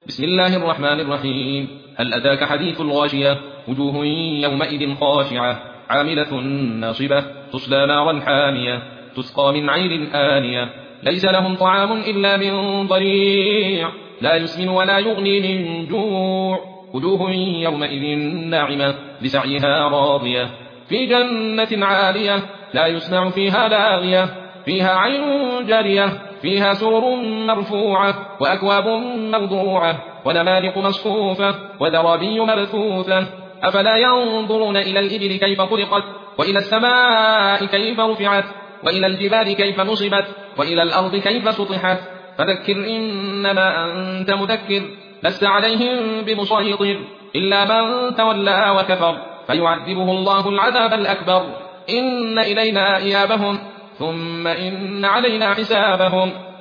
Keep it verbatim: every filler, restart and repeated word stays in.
بسم الله الرحمن الرحيم. هل أتاك حديث الغاشية؟ وجوه يومئذ خاشعة عاملة ناصبة تصلى نارا حامية تسقى من عين آنية ليس لهم طعام إلا من ضريع لا يسمن ولا يغني من جوع وجوه يومئذ ناعمة لسعيها راضية في جنة عالية لا يسمع فيها لاغية فيها عين جارية فيها سرر مرفوعة وأكواب موضوعة ونمارق مصفوفة وزرابي مبثوثة أفلا ينظرون إلى الإبل كيف خلقت وإلى السماء كيف رفعت وإلى الجبال كيف نصبت وإلى الأرض كيف سطحت فذكر إنما أنت مذكر لست عليهم بمسيطر إلا من تولى وكفر فيعذبه الله العذاب الأكبر إن إلينا إيابهم ثم إن علينا حسابهم